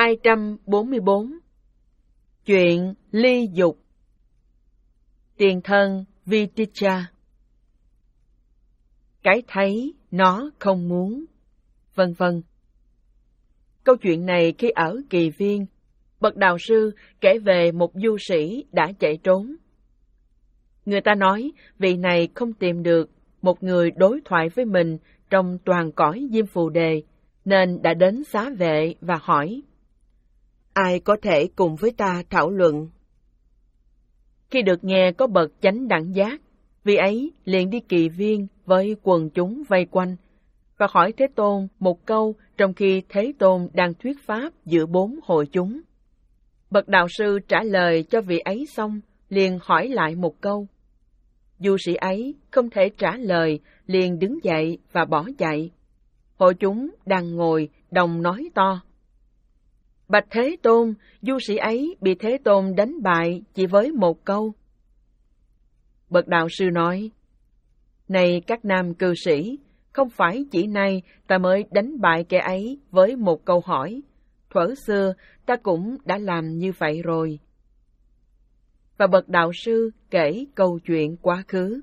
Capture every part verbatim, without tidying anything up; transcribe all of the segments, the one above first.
hai trăm bốn mươi bốn. Chuyện ly dục. Tiền thân Viticca. Cái thấy nó không muốn, vân vân. Câu chuyện này khi ở Kỳ Viên, bậc đạo sư kể về một du sĩ đã chạy trốn. Người ta nói vị này không tìm được một người đối thoại với mình trong toàn cõi Diêm Phù Đề, nên đã đến xá vệ và hỏi: ai có thể cùng với ta thảo luận? Khi được nghe có bậc chánh đẳng giác, vị ấy liền đi Kỳ Viên với quần chúng vây quanh và hỏi Thế Tôn một câu trong khi Thế Tôn đang thuyết pháp giữa bốn hội chúng. Bậc đạo sư trả lời cho vị ấy xong, liền hỏi lại một câu. Du sĩ ấy không thể trả lời, liền đứng dậy và bỏ chạy. Hội chúng đang ngồi đồng nói to: bạch Thế Tôn, du sĩ ấy bị Thế Tôn đánh bại chỉ với một câu. Bậc đạo sư nói: này các nam cư sĩ, không phải chỉ nay ta mới đánh bại kẻ ấy với một câu hỏi. Thuở xưa ta cũng đã làm như vậy rồi. Và bậc đạo sư kể câu chuyện quá khứ.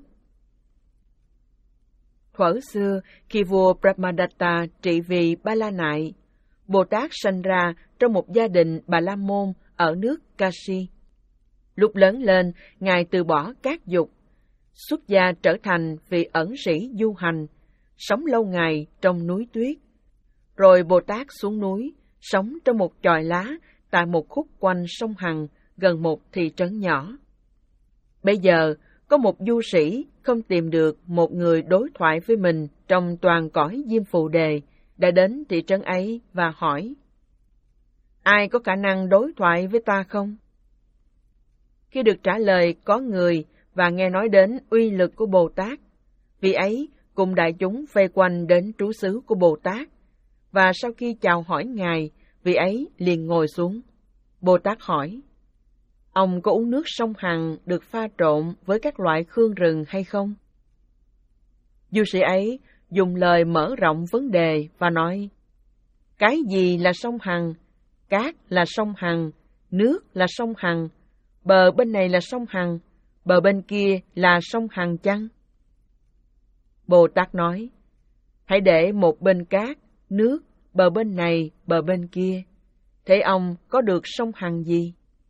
Thuở xưa, khi vua Brahmadatta trị vì Ba La Nại, Bồ Tát sanh ra trong một gia đình Bà La Môn ở nước Kashi. Lúc lớn lên, Ngài từ bỏ các dục, xuất gia trở thành vị ẩn sĩ du hành, sống lâu ngày trong núi tuyết. Rồi Bồ Tát xuống núi, sống trong một chòi lá tại một khúc quanh sông Hằng, gần một thị trấn nhỏ. Bây giờ, có một du sĩ không tìm được một người đối thoại với mình trong toàn cõi Diêm Phù Đề, đã đến thị trấn ấy và hỏi: ai có khả năng đối thoại với ta không? Khi được trả lời có người và nghe nói đến uy lực của Bồ Tát, vị ấy cùng đại chúng vây quanh đến trú xứ của Bồ Tát, và sau khi chào hỏi Ngài, vị ấy liền ngồi xuống. Bồ Tát hỏi: ông có uống nước sông Hằng được pha trộn với các loại khương rừng hay không? Du sĩ ấy dùng lời mở rộng vấn đề và nói: cái gì là sông Hằng? Cát là sông Hằng, nước là sông Hằng, bờ bên này là sông Hằng, bờ bên kia là sông Hằng chăng? Bồ Tát nói: hãy để một bên cát, nước, bờ bên này, bờ bên kia. Thế ông có được sông Hằng gì?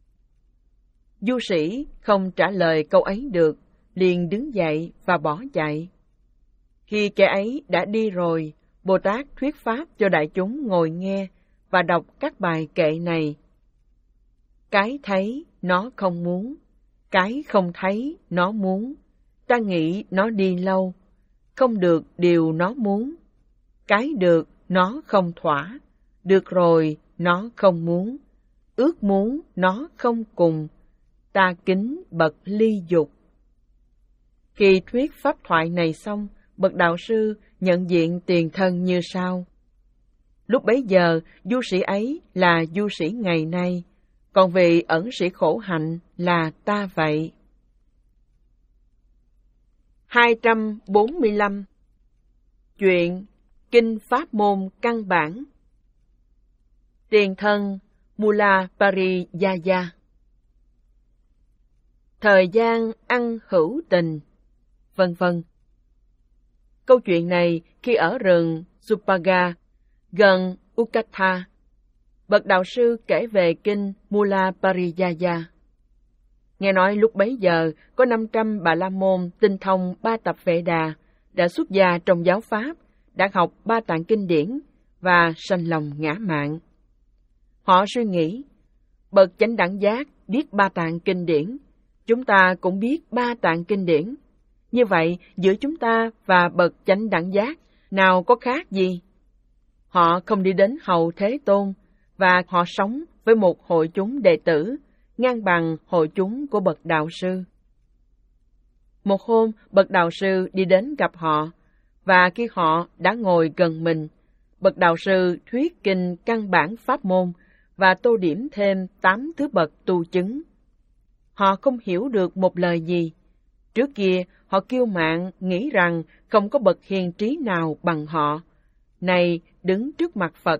Du sĩ không trả lời câu ấy được, liền đứng dậy và bỏ chạy. Khi kẻ ấy đã đi rồi, Bồ Tát thuyết pháp cho đại chúng ngồi nghe và đọc các bài kệ này. Cái thấy nó không muốn, cái không thấy nó muốn, ta nghĩ nó đi lâu, không được điều nó muốn. Cái được nó không thỏa, được rồi nó không muốn, ước muốn nó không cùng, ta kính bậc ly dục. Khi thuyết pháp thoại này xong, bậc đạo sư nhận diện tiền thân như sau. Lúc bấy giờ, du sĩ ấy là du sĩ ngày nay, còn vị ẩn sĩ khổ hạnh là ta vậy. hai trăm bốn mươi lăm. Chuyện Kinh Pháp Môn Căn Bản. Tiền thân Mula Pariyaya. Thời gian ăn hữu tình, vân vân. Câu chuyện này khi ở rừng Supaga, gần Ukatha, bậc đạo sư kể về kinh Mula Pariyaya. Nghe nói lúc bấy giờ có năm trăm Bà La Môn tinh thông ba tập Vệ Đà, đã xuất gia trong giáo pháp, đã học ba tạng kinh điển và sanh lòng ngã mạn. Họ suy nghĩ, bậc chánh đẳng giác biết ba tạng kinh điển, chúng ta cũng biết ba tạng kinh điển. Như vậy, giữa chúng ta và bậc chánh đẳng giác, nào có khác gì? Họ không đi đến hầu Thế Tôn, và họ sống với một hội chúng đệ tử, ngang bằng hội chúng của bậc đạo sư. Một hôm, bậc đạo sư đi đến gặp họ, và khi họ đã ngồi gần mình, bậc đạo sư thuyết kinh căn bản pháp môn và tô điểm thêm tám thứ bậc tu chứng. Họ không hiểu được một lời gì. Trước kia, họ kiêu mạn nghĩ rằng không có bậc hiền trí nào bằng họ. Này, đứng trước mặt Phật,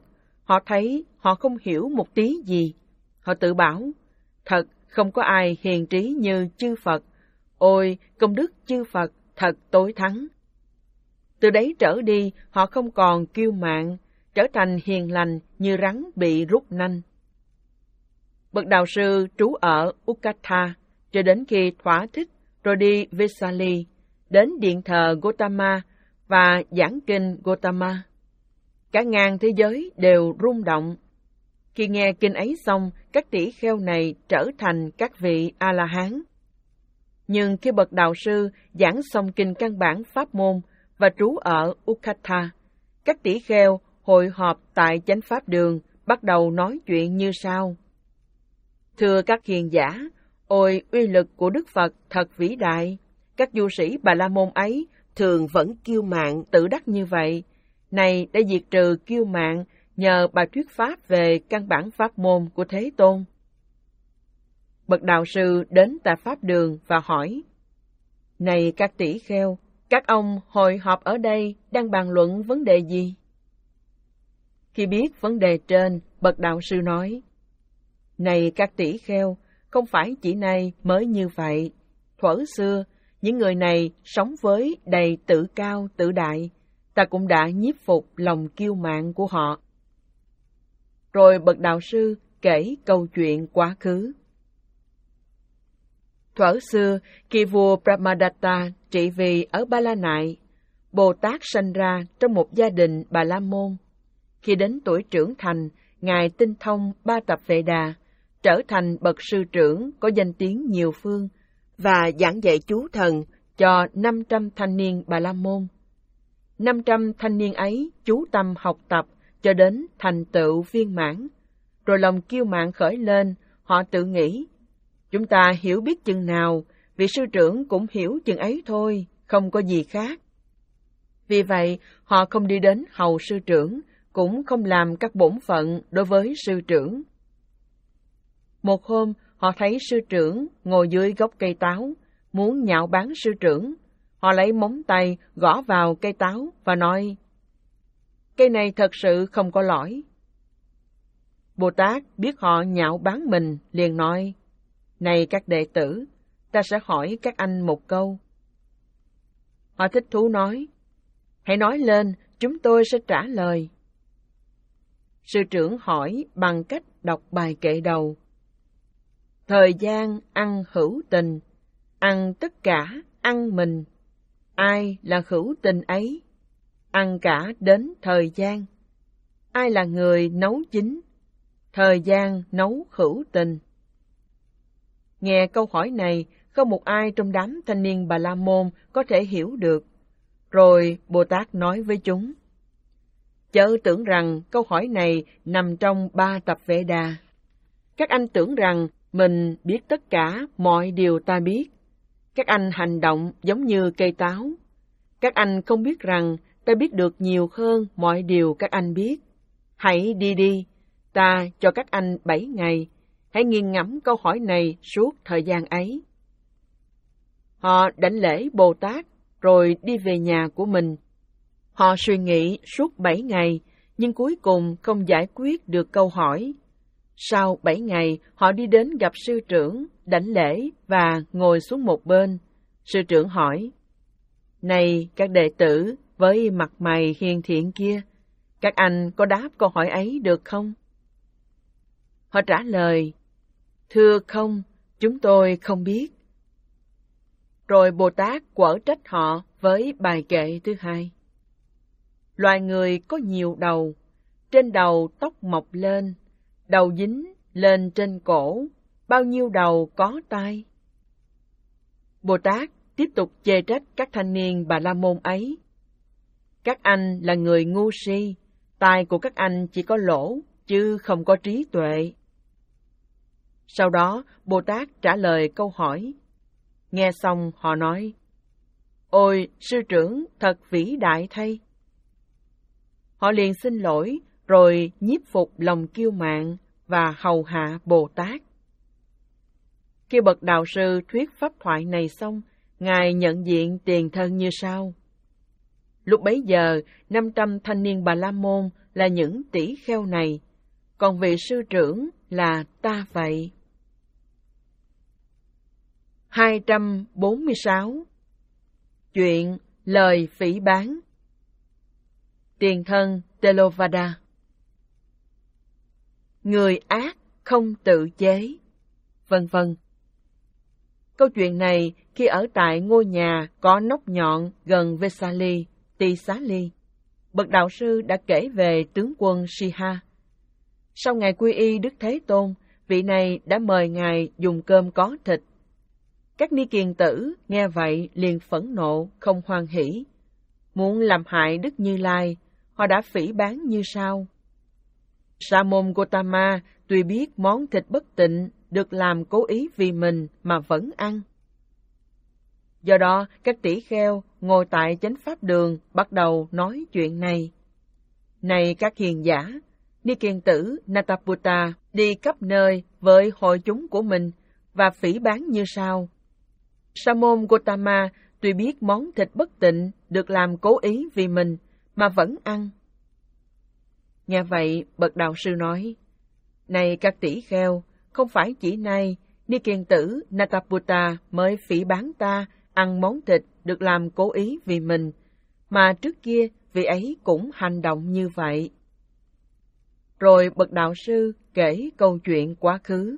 Họ thấy họ không hiểu một tí gì. Họ tự bảo, thật không có ai hiền trí như chư Phật. Ôi, công đức chư Phật thật tối thắng. Từ đấy trở đi, họ không còn kiêu mạn, trở thành hiền lành như rắn bị rút nanh. Bậc đạo sư trú ở Ukatha, cho đến khi thỏa thích rồi đi Vesali, đến điện thờ Gotama và giảng kinh Gotama. Cả ngàn thế giới đều rung động. Khi nghe kinh ấy xong, các tỷ kheo này trở thành các vị A-la-hán. Nhưng khi bậc đạo sư giảng xong kinh căn bản pháp môn và trú ở Ukatha, các tỷ kheo hội họp tại chánh pháp đường, bắt đầu nói chuyện như sau. Thưa các hiền giả, ôi uy lực của Đức Phật thật vĩ đại. Các du sĩ Bà La Môn ấy thường vẫn kiêu mạn tự đắc như vậy. Này đã diệt trừ kiêu mạn nhờ bài thuyết pháp về căn bản pháp môn của Thế Tôn. Bậc đạo sư đến tại pháp đường và hỏi, này các tỷ kheo, các ông hội họp ở đây đang bàn luận vấn đề gì? Khi biết vấn đề trên, bậc đạo sư nói, này các tỷ kheo, không phải chỉ nay mới như vậy. Thuở xưa, những người này sống với đầy tự cao tự đại, ta cũng đã nhiếp phục lòng kiêu mạn của họ. Rồi bậc đạo sư kể câu chuyện quá khứ. Thuở xưa, khi vua Brahmadatta trị vì ở Ba La Nại, Bồ Tát sanh ra trong một gia đình Bà La Môn. Khi đến tuổi trưởng thành, Ngài tinh thông ba tập Vệ Đà, trở thành bậc sư trưởng có danh tiếng nhiều phương và giảng dạy chú thần cho năm trăm thanh niên Bà La Môn. năm trăm thanh niên ấy chú tâm học tập cho đến thành tựu viên mãn. Rồi lòng kiêu mạn khởi lên, họ tự nghĩ, chúng ta hiểu biết chừng nào, vị sư trưởng cũng hiểu chừng ấy thôi, không có gì khác. Vì vậy, họ không đi đến hầu sư trưởng, cũng không làm các bổn phận đối với sư trưởng. Một hôm, họ thấy sư trưởng ngồi dưới gốc cây táo, muốn nhạo báng sư trưởng. Họ lấy móng tay gõ vào cây táo và nói, cây này thật sự không có lõi. Bồ Tát biết họ nhạo báng mình, liền nói, này các đệ tử, ta sẽ hỏi các anh một câu. Họ thích thú nói, hãy nói lên, chúng tôi sẽ trả lời. Sư trưởng hỏi bằng cách đọc bài kệ đầu. Thời gian ăn hữu tình, ăn tất cả ăn mình. Ai là hữu tình ấy? Ăn cả đến thời gian. Ai là người nấu chính? Thời gian nấu hữu tình. Nghe câu hỏi này, không một ai trong đám thanh niên Bà La Môn có thể hiểu được. Rồi Bồ Tát nói với chúng, chớ tưởng rằng câu hỏi này nằm trong ba tập Vệ Đà. Các anh tưởng rằng mình biết tất cả mọi điều ta biết. Các anh hành động giống như cây táo. Các anh không biết rằng ta biết được nhiều hơn mọi điều các anh biết. Hãy đi đi, ta cho các anh bảy ngày. Hãy nghiền ngẫm câu hỏi này suốt thời gian ấy. Họ đảnh lễ Bồ Tát rồi đi về nhà của mình. Họ suy nghĩ suốt bảy ngày, nhưng cuối cùng không giải quyết được câu hỏi. Sau bảy ngày, họ đi đến gặp sư trưởng, đảnh lễ và ngồi xuống một bên. Sư trưởng hỏi, này các đệ tử với mặt mày hiền thiện kia, các anh có đáp câu hỏi ấy được không? Họ trả lời, thưa không, chúng tôi không biết. Rồi Bồ Tát quở trách họ với bài kệ thứ hai. Loài người có nhiều đầu, trên đầu tóc mọc lên, đầu dính lên trên cổ, bao nhiêu đầu có tai? Bồ Tát tiếp tục chê trách các thanh niên Bà La Môn ấy. Các anh là người ngu si, tai của các anh chỉ có lỗ, chứ không có trí tuệ. Sau đó, Bồ Tát trả lời câu hỏi. Nghe xong họ nói, ôi, sư trưởng thật vĩ đại thay. Họ liền xin lỗi, rồi nhiếp phục lòng kiêu mạn và hầu hạ Bồ Tát. Khi bậc đạo sư thuyết pháp thoại này xong, Ngài nhận diện tiền thân như sau. Lúc bấy giờ, năm trăm thanh niên Bà La Môn là những tỷ kheo này, còn vị sư trưởng là ta vậy. hai trăm bốn mươi sáu. Chuyện lời phỉ báng. Tiền thân Theravada. Người ác không tự chế, vân vân. Câu chuyện này khi ở tại ngôi nhà có nóc nhọn gần Vesali, Tỳ Xá Ly, bậc đạo sư đã kể về tướng quân Siha. Sau ngày quy y Đức Thế Tôn, vị này đã mời ngài dùng cơm có thịt. Các ni kiền tử nghe vậy liền phẫn nộ, không hoan hỉ. Muốn làm hại Đức Như Lai, họ đã phỉ báng như sau. Sa môn Gotama tuy biết món thịt bất tịnh được làm cố ý vì mình mà vẫn ăn. Do đó, các tỷ kheo ngồi tại chánh pháp đường bắt đầu nói chuyện này. Này các hiền giả, ni kiền tử Nataputta đi khắp nơi với hội chúng của mình và phỉ báng như sau. Sa môn Gotama tuy biết món thịt bất tịnh được làm cố ý vì mình mà vẫn ăn. Nghe vậy, bậc đạo sư nói, này các tỷ kheo, không phải chỉ nay, ni kiền tử Nataputta mới phỉ báng ta ăn món thịt được làm cố ý vì mình, mà trước kia vị ấy cũng hành động như vậy. Rồi bậc đạo sư kể câu chuyện quá khứ.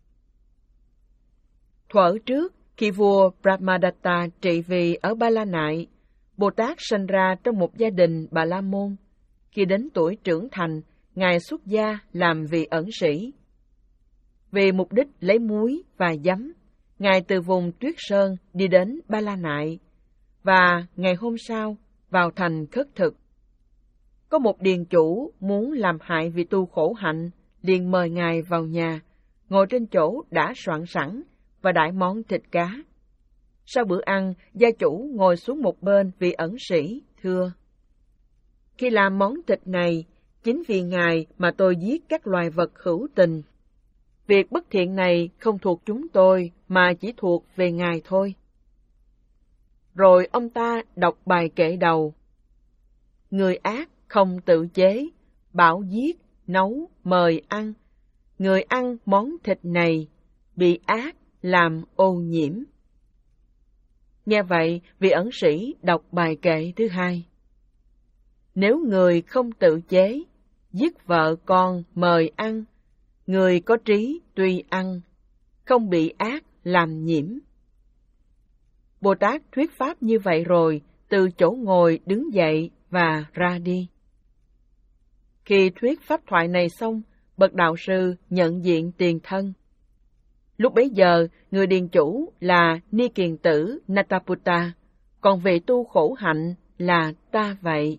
Thuở trước, khi vua Brahmadatta trị vì ở Ba La Nại, Bồ Tát sinh ra trong một gia đình Bà La Môn. Khi đến tuổi trưởng thành, ngài xuất gia làm vị ẩn sĩ. Vì mục đích lấy muối và giấm, ngài từ vùng Tuyết Sơn đi đến Ba La Nại, và ngày hôm sau vào thành khất thực. Có một điền chủ muốn làm hại vị tu khổ hạnh, liền mời ngài vào nhà, ngồi trên chỗ đã soạn sẵn và đãi món thịt cá. Sau bữa ăn, gia chủ ngồi xuống một bên vị ẩn sĩ, thưa: Khi làm món thịt này, chính vì ngài mà tôi giết các loài vật hữu tình. Việc bất thiện này không thuộc chúng tôi, mà chỉ thuộc về ngài thôi. Rồi ông ta đọc bài kệ đầu. Người ác không tự chế, bảo giết, nấu, mời ăn. Người ăn món thịt này, bị ác làm ô nhiễm. Nghe vậy, vị ẩn sĩ đọc bài kệ thứ hai. Nếu người không tự chế, giết vợ con mời ăn, người có trí tuy ăn, không bị ác làm nhiễm. Bồ Tát thuyết pháp như vậy rồi, từ chỗ ngồi đứng dậy và ra đi. Khi thuyết pháp thoại này xong, bậc đạo sư nhận diện tiền thân. Lúc bấy giờ, người điền chủ là ni kiền tử Nataputta, còn vị tu khổ hạnh là ta vậy.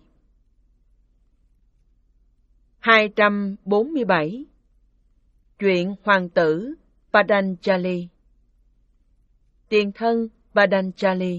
hai trăm bốn mươi bảy. Chuyện hoàng tử Patanjali. Tiền thân Patanjali.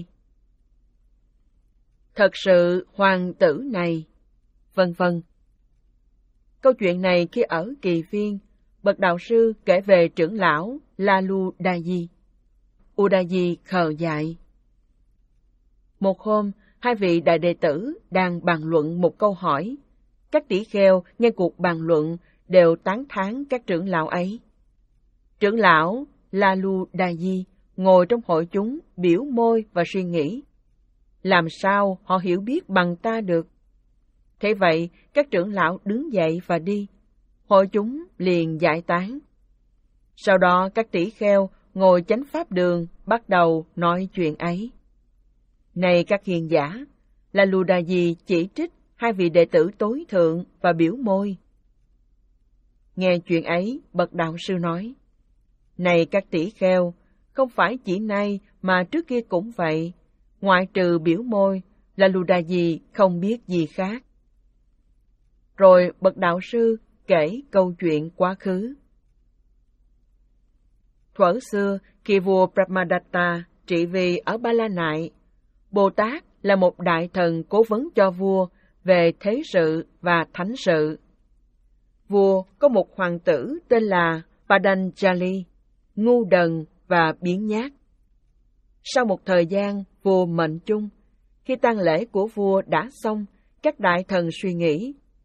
Thật sự hoàng tử này, vân vân. Câu chuyện này khi ở Kỳ Viên, bậc đạo sư kể về trưởng lão Laludaji. Udayi khờ dại. Một hôm, hai vị đại đệ tử đang bàn luận một câu hỏi. Các tỷ kheo nghe cuộc bàn luận đều tán thán các trưởng lão ấy. Trưởng lão Laludaji ngồi trong hội chúng biểu môi và suy nghĩ. Làm sao họ hiểu biết bằng ta được? Thế vậy, các trưởng lão đứng dậy và đi. Hội chúng liền giải tán. Sau đó các tỷ kheo ngồi chánh pháp đường bắt đầu nói chuyện ấy. Này các hiền giả, Laludaji chỉ trích hai vị đệ tử tối thượng và biểu môi. Nghe chuyện ấy, bậc đạo sư nói, này các tỷ kheo, không phải chỉ nay mà trước kia cũng vậy, ngoại trừ biểu môi, Laludaji không biết gì khác. Rồi bậc đạo sư kể câu chuyện quá khứ. Thuở xưa, khi vua Brahmadatta trị vì ở Ba La Nại, Bồ Tát là một đại thần cố vấn cho vua về thế sự và thánh sự. Vua có một hoàng tử tên là Patanjali, ngu đần và biếng nhác. Sau một thời gian, vua mệnh chung. Khi tang lễ của vua đã xong, các đại thần suy nghĩ,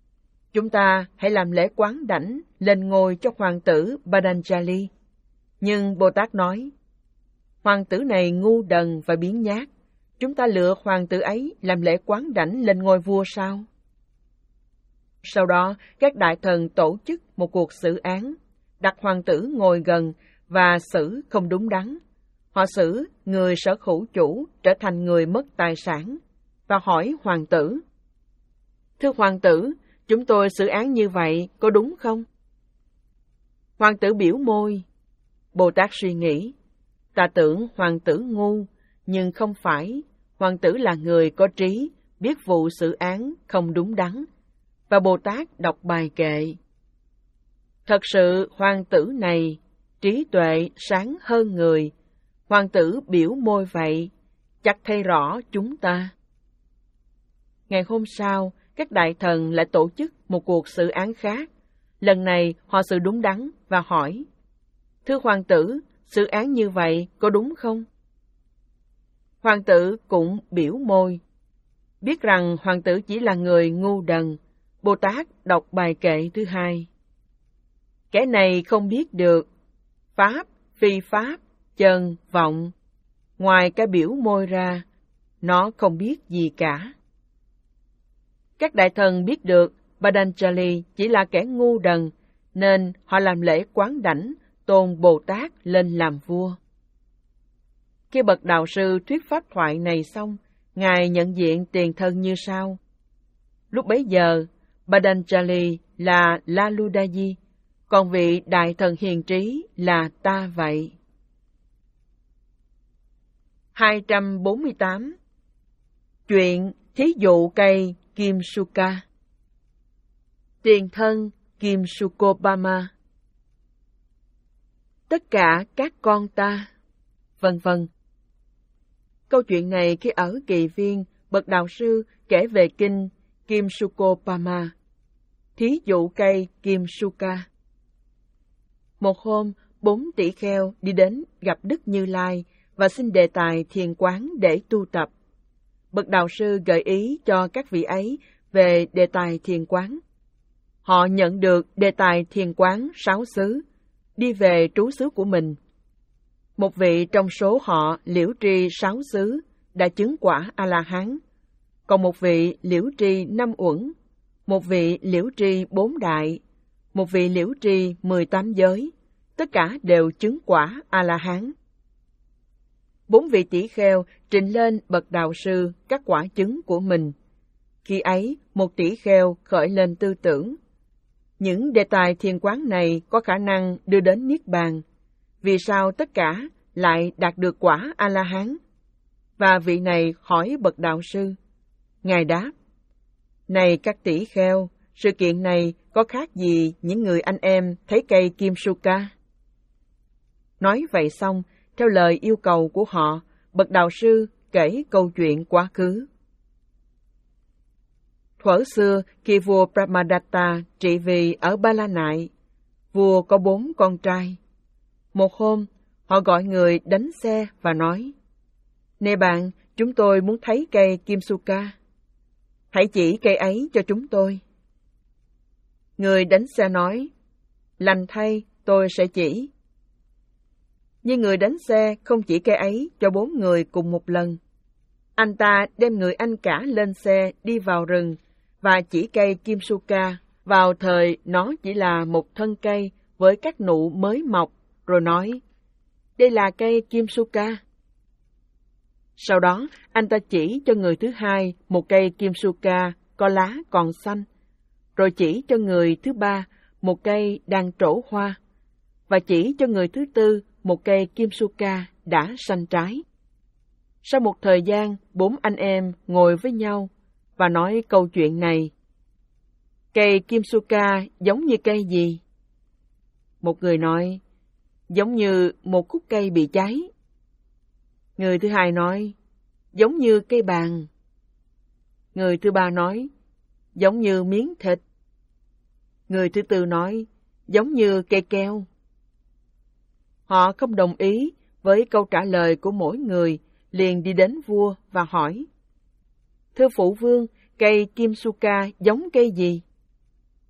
Chúng ta hãy làm lễ quán đảnh lên ngôi cho hoàng tử Patanjali. Nhưng Bồ Tát nói, hoàng tử này ngu đần và biếng nhác, chúng ta lựa hoàng tử ấy làm lễ quán đảnh lên ngôi vua sao? Sau đó, các đại thần tổ chức một cuộc xử án, đặt hoàng tử ngồi gần và xử không đúng đắn. Họ xử người sở hữu chủ trở thành người mất tài sản, và hỏi hoàng tử, thưa hoàng tử, chúng tôi xử án như vậy có đúng không? Hoàng tử biểu môi. Bồ Tát suy nghĩ, ta tưởng hoàng tử ngu, nhưng không phải, hoàng tử là người có trí, biết vụ xử án không đúng đắn. Và Bồ Tát đọc bài kệ. Thật sự hoàng tử này, trí tuệ sáng hơn người, hoàng tử biểu môi vậy, chắc thấy rõ chúng ta. Ngày hôm sau, các đại thần lại tổ chức một cuộc xử án khác. Lần này họ xử đúng đắn và hỏi, thưa hoàng tử, xử án như vậy có đúng không? Hoàng tử cũng biểu môi. Biết rằng hoàng tử chỉ là người ngu đần, Bồ Tát đọc bài kệ thứ hai. Kẻ này không biết được pháp, phi pháp, chân, vọng. Ngoài cái biểu môi ra, nó không biết gì cả. Các đại thần biết được Patanjali chỉ là kẻ ngu đần, nên họ làm lễ quán đảnh tôn Bồ Tát lên làm vua. Khi bậc đạo sư thuyết pháp thoại này xong, Ngài nhận diện tiền thân như sau. Lúc bấy giờ, Patanjali là Laludaji, còn vị đại thần hiền trí là ta vậy. hai trăm bốn mươi tám. Chuyện thí dụ cây Kim Suka. Tiền thân Kim Sukobama. Tất cả các con ta, vân vân. Câu chuyện này khi ở Kỳ Viên, bậc đạo sư kể về kinh Kim Sukobama, thí dụ cây Kim Suka. Một hôm, bốn tỷ kheo đi đến gặp Đức Như Lai và xin đề tài thiền quán để tu tập. Bậc đạo sư gợi ý cho các vị ấy về đề tài thiền quán. Họ nhận được đề tài thiền quán sáu xứ, đi về trú xứ của mình. Một vị trong số họ liễu tri sáu xứ đã chứng quả A-la-hán, còn một vị liễu tri năm uẩn, một vị liễu tri bốn đại, một vị liễu tri mười tám giới, tất cả đều chứng quả A-la-hán. Bốn vị tỷ kheo trình lên bậc đạo sư các quả chứng của mình. Khi ấy, một tỷ kheo khởi lên tư tưởng. Những đề tài thiền quán này có khả năng đưa đến Niết Bàn. Vì sao tất cả lại đạt được quả A-la-hán? Và vị này hỏi bậc đạo sư. Ngài đáp, này các tỷ kheo, sự kiện này có khác gì những người anh em thấy cây Kim Suka? Nói vậy xong, theo lời yêu cầu của họ, bậc đạo sư kể câu chuyện quá khứ. Thuở xưa, khi vua Brahmadatta trị vì ở Ba La Nại, vua có bốn con trai. Một hôm, họ gọi người đánh xe và nói, nè bạn, chúng tôi muốn thấy cây Kim Suka. Hãy chỉ cây ấy cho chúng tôi. Người đánh xe nói, lành thay, tôi sẽ chỉ. Nhưng người đánh xe không chỉ cây ấy cho bốn người cùng một lần. Anh ta đem người anh cả lên xe đi vào rừng và chỉ cây Kim Suka vào thời nó chỉ là một thân cây với các nụ mới mọc, rồi nói, đây là cây Kim Suka. Sau đó, anh ta chỉ cho người thứ hai một cây Kim Suka có lá còn xanh, rồi chỉ cho người thứ ba một cây đang trổ hoa, và chỉ cho người thứ tư một cây Kim Suka đã xanh trái. Sau một thời gian, bốn anh em ngồi với nhau và nói câu chuyện này. Cây Kim Suka giống như cây gì? Một người nói, giống như một khúc cây bị cháy. Người thứ hai nói, giống như cây bàn. Người thứ ba nói, giống như miếng thịt. Người thứ tư nói, giống như cây keo. Họ không đồng ý với câu trả lời của mỗi người, liền đi đến vua và hỏi, thưa phụ vương, cây Kim Suka giống cây gì?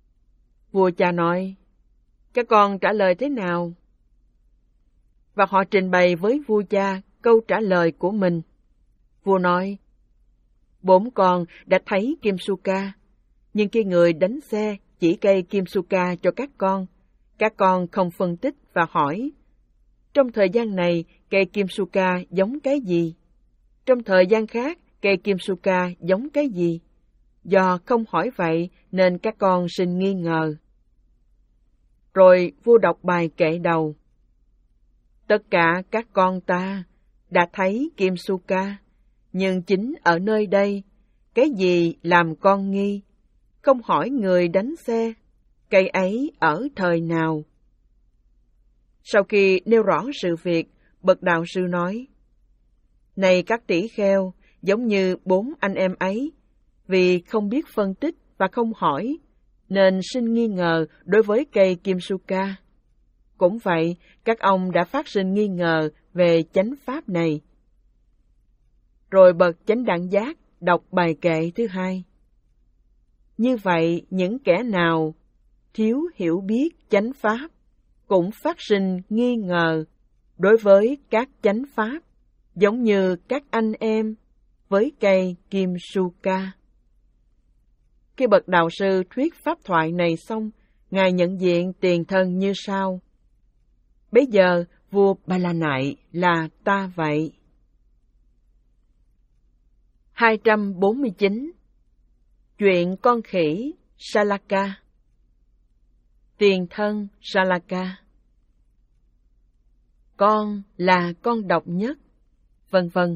Vua cha nói, các con trả lời thế nào? Và họ trình bày với vua cha câu trả lời của mình. Vua nói, bốn con đã thấy Kimsuka, nhưng khi người đánh xe chỉ cây Kimsuka cho các con, các con không phân tích và hỏi, trong thời gian này cây Kimsuka giống cái gì? Trong thời gian khác cây Kimsuka giống cái gì? Do không hỏi vậy nên các con sinh nghi ngờ. Rồi vua đọc bài kệ đầu. Tất cả các con ta đã thấy Kimsuka, nhưng chính ở nơi đây, cái gì làm con nghi? Không hỏi người đánh xe, cây ấy ở thời nào? Sau khi nêu rõ sự việc, bậc đạo sư nói, này các tỷ kheo, giống như bốn anh em ấy, vì không biết phân tích và không hỏi, nên sinh nghi ngờ đối với cây Kimsuka. Cũng vậy, các ông đã phát sinh nghi ngờ về chánh pháp này. Rồi bậc chánh đẳng giác đọc bài kệ thứ hai. Như vậy, những kẻ nào thiếu hiểu biết chánh pháp cũng phát sinh nghi ngờ đối với các chánh pháp, giống như các anh em với cây Kimsuka. Khi bậc đạo sư thuyết pháp thoại này xong, Ngài nhận diện tiền thân như sau. Bấy giờ, vua Ba La Nại là ta vậy. hai trăm bốn mươi chín. Chuyện con khỉ Salaka. Tiền thân Salaka. Con là con độc nhất, vân vân.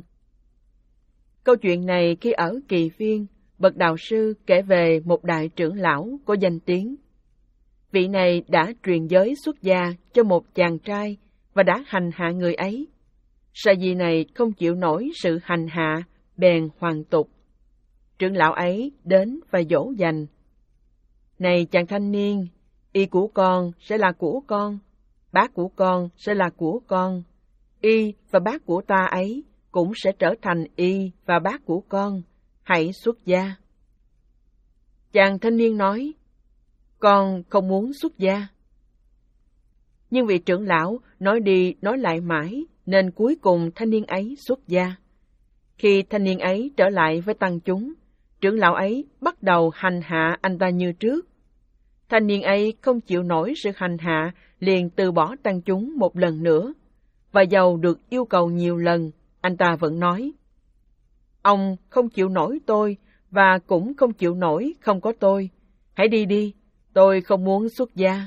Câu chuyện này khi ở Kỳ Viên, bậc đạo sư kể về một đại trưởng lão có danh tiếng. Vị này đã truyền giới xuất gia cho một chàng trai và đã hành hạ người ấy. Sa di này không chịu nổi sự hành hạ, bèn hoàn tục. Trưởng lão ấy đến và dỗ dành. Này chàng thanh niên, y của con sẽ là của con, bác của con sẽ là của con. Y và bác của ta ấy cũng sẽ trở thành y và bác của con. Hãy xuất gia. Chàng thanh niên nói, con không muốn xuất gia. Nhưng vị trưởng lão nói đi nói lại mãi, nên cuối cùng thanh niên ấy xuất gia. Khi thanh niên ấy trở lại với tăng chúng, trưởng lão ấy bắt đầu hành hạ anh ta như trước. Thanh niên ấy không chịu nổi sự hành hạ, liền từ bỏ tăng chúng một lần nữa. Và dầu được yêu cầu nhiều lần, anh ta vẫn nói, ông không chịu nổi tôi, và cũng không chịu nổi không có tôi. Hãy đi đi, tôi không muốn xuất gia.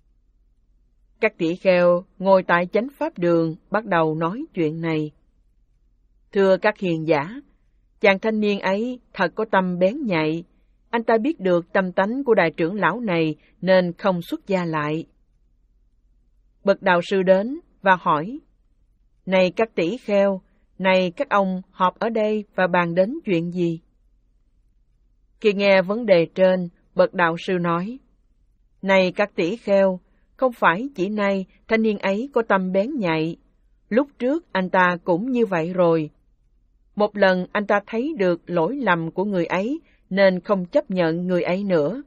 Các tỷ kheo ngồi tại chánh pháp đường bắt đầu nói chuyện này. Thưa các hiền giả, chàng thanh niên ấy thật có tâm bén nhạy. Anh ta biết được tâm tánh của đại trưởng lão này nên không xuất gia lại. Bậc đạo sư đến và hỏi, này các tỷ kheo, này các ông họp ở đây và bàn đến chuyện gì? Khi nghe vấn đề trên, bậc đạo sư nói, này các tỷ kheo, không phải chỉ nay thanh niên ấy có tâm bén nhạy. Lúc trước anh ta cũng như vậy rồi. Một lần anh ta thấy được lỗi lầm của người ấy, nên không chấp nhận người ấy nữa.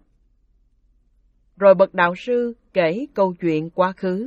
Rồi bậc đạo sư kể câu chuyện quá khứ.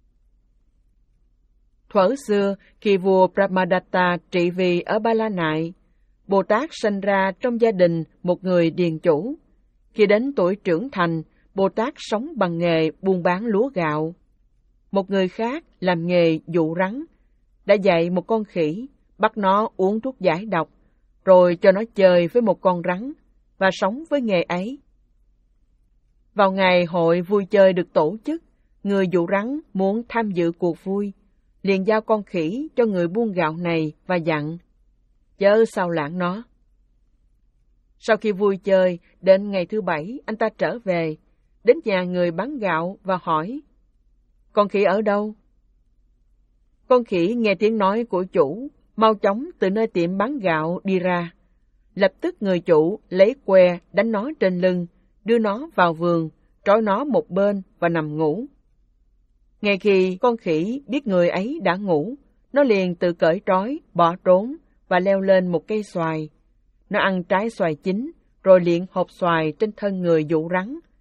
Thuở xưa, khi vua Brahmadatta trị vì ở Ba La Nại, Bồ Tát sanh ra trong gia đình một người điền chủ. Khi đến tuổi trưởng thành, Bồ Tát sống bằng nghề buôn bán lúa gạo. Một người khác làm nghề dụ rắn, đã dạy một con khỉ, bắt nó uống thuốc giải độc, rồi cho nó chơi với một con rắn, và sống với nghề ấy. Vào ngày hội vui chơi được tổ chức, người dụ rắn muốn tham dự cuộc vui, liền giao con khỉ cho người buôn gạo này và dặn, chớ sao lãng nó. Sau khi vui chơi, đến ngày thứ bảy, anh ta trở về, đến nhà người bán gạo và hỏi, con khỉ ở đâu? Con khỉ nghe tiếng nói của chủ, mau chóng từ nơi tiệm bán gạo đi ra. Lập tức người chủ lấy que đánh nó trên lưng, đưa nó vào vườn, trói nó một bên và nằm ngủ. Ngay khi con khỉ biết người ấy đã ngủ, nó liền tự cởi trói, bỏ trốn và leo lên một cây xoài. Nó ăn trái xoài chín, rồi liệng hộp xoài trên thân người dụ rắn.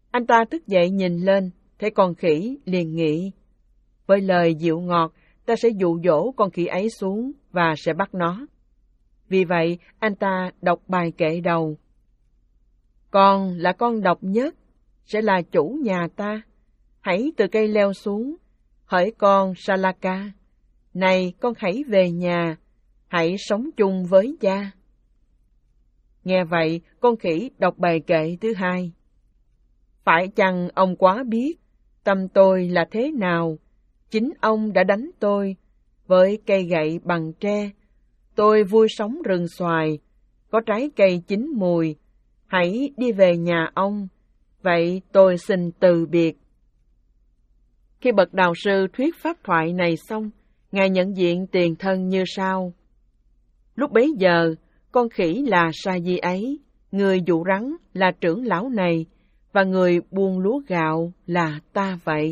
Anh ta thức dậy nhìn lên, thấy con khỉ liền nghĩ, với lời dịu ngọt, ta sẽ dụ dỗ con khỉ ấy xuống và sẽ bắt nó. Vì vậy, anh ta đọc bài kệ đầu. Con là con độc nhất, sẽ là chủ nhà ta. Hãy từ cây leo xuống, hỡi con Salaka. Này, con hãy về nhà, hãy sống chung với cha. Nghe vậy, con khỉ đọc bài kệ thứ hai. Phải chăng ông quá biết tâm tôi là thế nào? Chính ông đã đánh tôi với cây gậy bằng tre. Tôi vui sống rừng xoài, có trái cây chín mùi. Hãy đi về nhà ông, vậy tôi xin từ biệt. Khi bậc đạo sư thuyết pháp thoại này xong, Ngài nhận diện tiền thân như sau. Lúc bấy giờ, con khỉ là sa di ấy, người dụ rắn là trưởng lão này, và người buôn lúa gạo là ta vậy.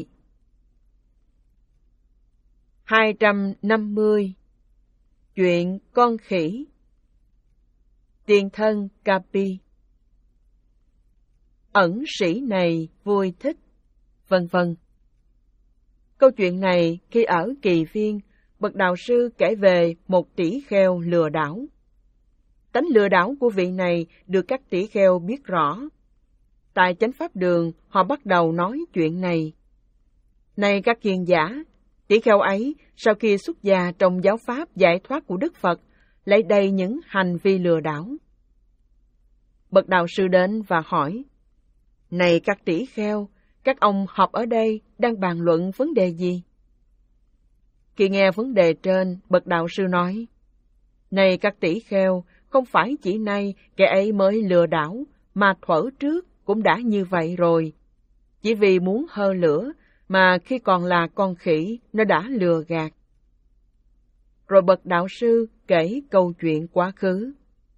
hai trăm năm mươi. Chuyện con khỉ. Tiền thân Capi. Ẩn sĩ này vui thích, vân vân. Câu chuyện này khi ở Kỳ Viên, bậc đạo sư kể về một tỷ kheo lừa đảo. Tánh lừa đảo của vị này được các tỷ kheo biết rõ. Tại Chánh Pháp Đường, họ bắt đầu nói chuyện này. Này các hiền giả, tỷ kheo ấy sau khi xuất gia trong giáo pháp giải thoát của Đức Phật, lấy đầy những hành vi lừa đảo. Bậc đạo sư đến và hỏi, này các tỷ kheo, các ông họp ở đây đang bàn luận vấn đề gì? Khi nghe vấn đề trên, bậc đạo sư nói, này các tỷ kheo, không phải chỉ nay kẻ ấy mới lừa đảo, mà thuở trước cũng đã như vậy rồi. Chỉ vì muốn hơ lửa, mà khi còn là con khỉ, nó đã lừa gạt. Rồi bậc đạo sư kể câu chuyện quá khứ.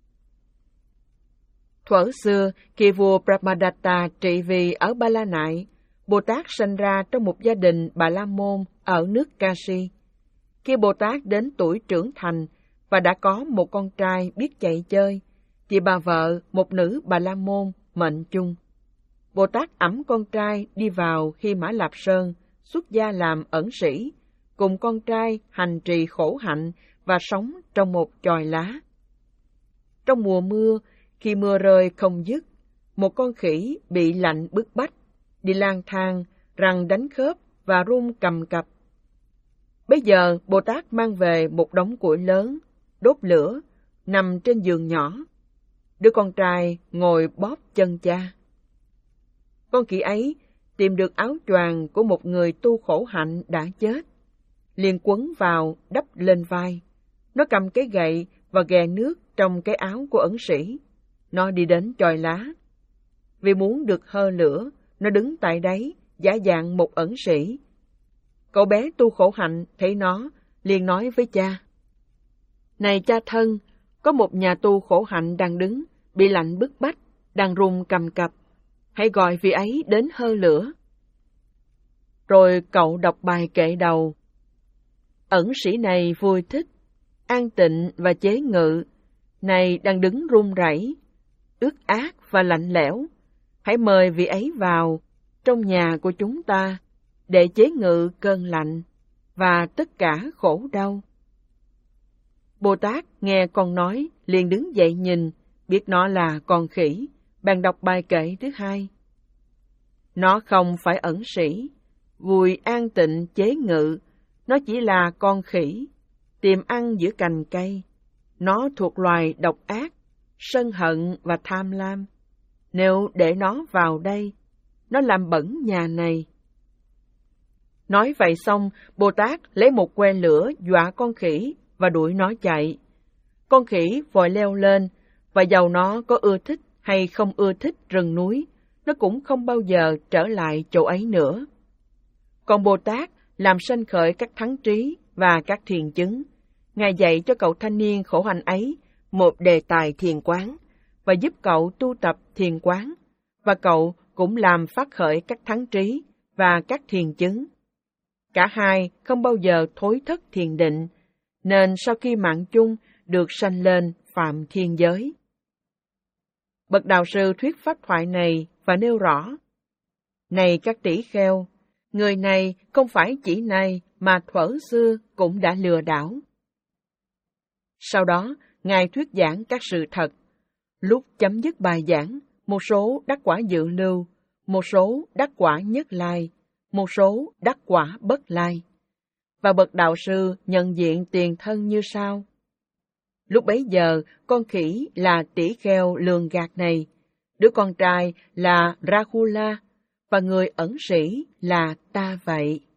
Thuở xưa, khi vua Brahmadatta trị vì ở Ba La Nại, Bồ Tát sanh ra trong một gia đình Bà La Môn ở nước Kashi. Khi Bồ Tát đến tuổi trưởng thành và đã có một con trai biết chạy chơi, thì bà vợ, một nữ Bà La Môn, mệnh chung. Bồ Tát ẵm con trai đi vào Hy Mã Lạp Sơn, xuất gia làm ẩn sĩ, cùng con trai hành trì khổ hạnh và sống trong một chòi lá. Trong mùa mưa, khi mưa rơi không dứt, một con khỉ bị lạnh bức bách, đi lang thang, răng đánh khớp và run cầm cập. Bây giờ Bồ Tát mang về một đống củi lớn, đốt lửa, nằm trên giường nhỏ. Đứa con trai ngồi bóp chân cha. Con khỉ ấy tìm được áo choàng của một người tu khổ hạnh đã chết, liền quấn vào đắp lên vai. Nó cầm cái gậy và ghè nước trong cái áo của ẩn sĩ. Nó đi đến chòi lá. Vì muốn được hơ lửa, nó đứng tại đấy, giả dạng một ẩn sĩ. Cậu bé tu khổ hạnh thấy nó, liền nói với cha. Này cha thân, có một nhà tu khổ hạnh đang đứng, bị lạnh bức bách, đang run cầm cập. Hãy gọi vị ấy đến hơ lửa. Rồi cậu đọc bài kệ đầu. Ẩn sĩ này vui thích, an tịnh và chế ngự, này đang đứng run rẩy, ướt át và lạnh lẽo. Hãy mời vị ấy vào trong nhà của chúng ta để chế ngự cơn lạnh và tất cả khổ đau. Bồ Tát nghe con nói, liền đứng dậy nhìn, biết nó là con khỉ, bèn đọc bài kệ thứ hai. Nó không phải ẩn sĩ, vui an tịnh chế ngự, nó chỉ là con khỉ, tìm ăn giữa cành cây. Nó thuộc loài độc ác, sân hận và tham lam. Nếu để nó vào đây, nó làm bẩn nhà này. Nói vậy xong, Bồ Tát lấy một que lửa dọa con khỉ và đuổi nó chạy. Con khỉ vội leo lên, và dầu nó có ưa thích hay không ưa thích rừng núi, nó cũng không bao giờ trở lại chỗ ấy nữa. Còn Bồ Tát làm sanh khởi các thắng trí và các thiền chứng. Ngài dạy cho cậu thanh niên khổ hạnh ấy một đề tài thiền quán, và giúp cậu tu tập thiền quán, và cậu cũng làm phát khởi các thắng trí và các thiền chứng. Cả hai không bao giờ thối thất thiền định, nên sau khi mạng chung được sanh lên phạm thiên giới. Bậc đạo sư thuyết pháp thoại này và nêu rõ, Này các tỷ kheo, người này không phải chỉ này mà thuở xưa cũng đã lừa đảo. Sau đó, Ngài thuyết giảng các sự thật. Lúc chấm dứt bài giảng, một số đắc quả dự lưu, một số đắc quả nhất lai, một số đắc quả bất lai. Và bậc đạo sư nhận diện tiền thân như sau. Lúc bấy giờ, con khỉ là tỷ kheo lường gạt này, đứa con trai là Rahula, và người ẩn sĩ là ta vậy.